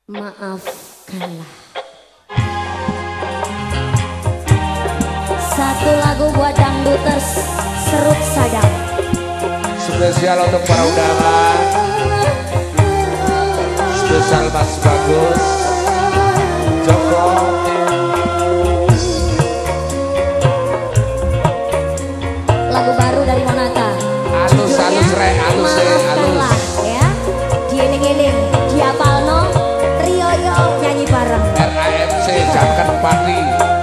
Maafkanlah. Satu lagu buat dangduters serut sadap. Spesial untuk para undangan. Spesial Mas Bagus Joko. Lagu baru dari Monata. Alus re, alus Maafkanlah ya. Dieling-eling, diapalno, Rioyo nyanyi bareng. RAMC Jamkan Pati,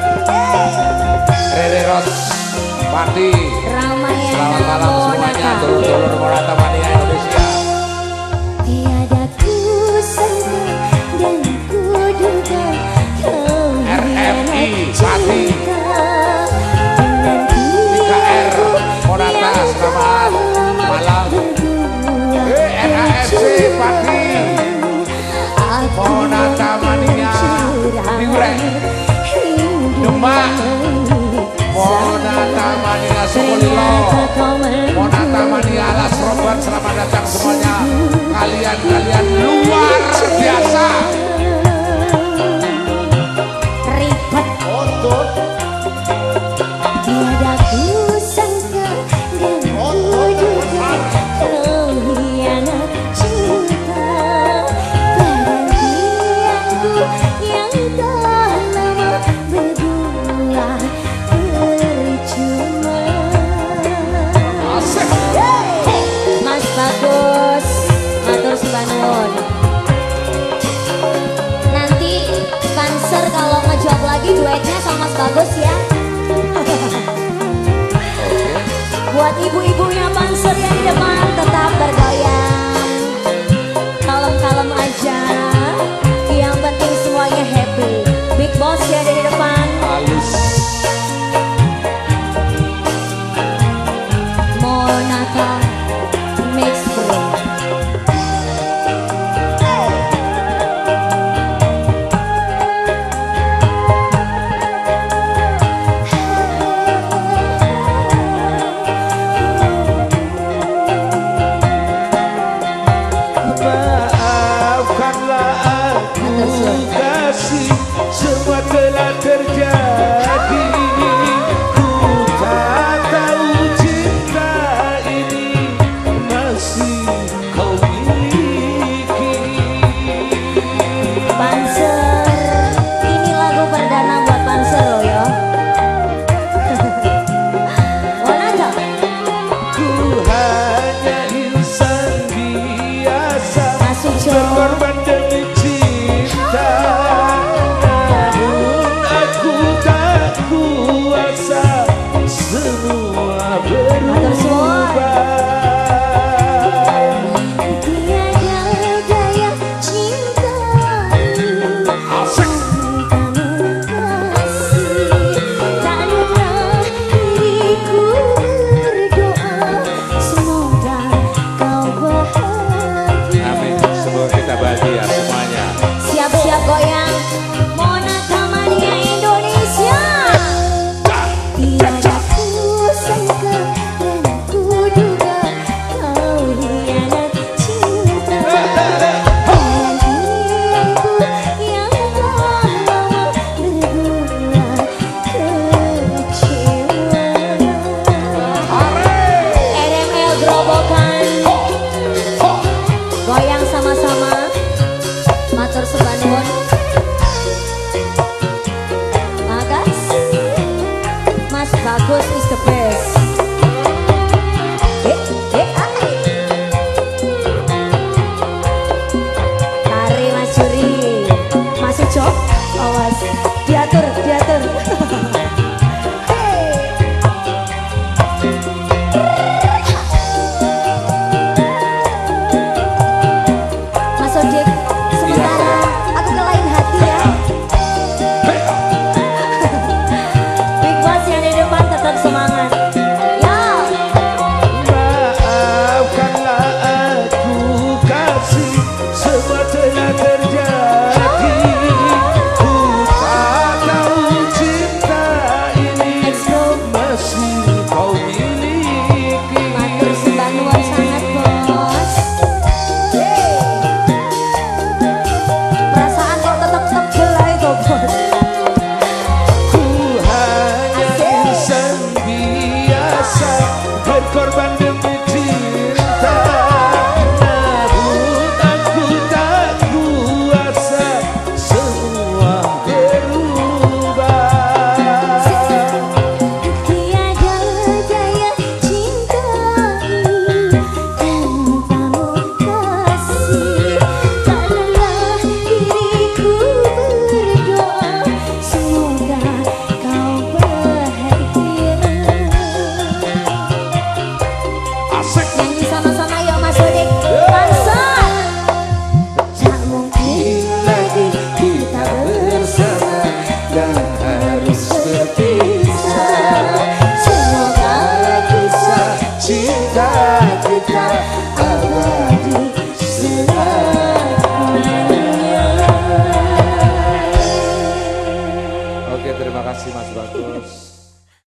Rere Ros Pati. Selamat malam semuanya, dulur-dulur Monata Mania Indonesia. Tiada kusangka dan kuduga RMI Pati, IKR Monata, selamat malam. RAMC Pati, Monata Mania Mingurek Demak, Monata Mania Sukolilo, Monata Mania Alas Roban, selamat datang semuanya. Kalian luar biasa. Ribet. Tiada kusangka dan kuduga khianat cinta perhatianku yang telah lama berdua percuma. Mas Bagus, matur subanun. Nanti sponsor kalau ngejawab lagi duetnya sama Mas Bagus ya. Buat ibu-ibunya panser yang di depan tetap bergoyang, kalem-kalem aja, yang penting semuanya happy. Big Boss ya di depan. Halus. Monata Mix Bro. Maafkanlah aku kasih, semua telah terjadi. Ku tak tahu cinta ini masih kau miliki. Panser, ini lagu perdana buat Panser loh ya. Monata. Ku hanya insan biasa, berkorban demi cinta. Namun aku terima kasih Mas Bagus.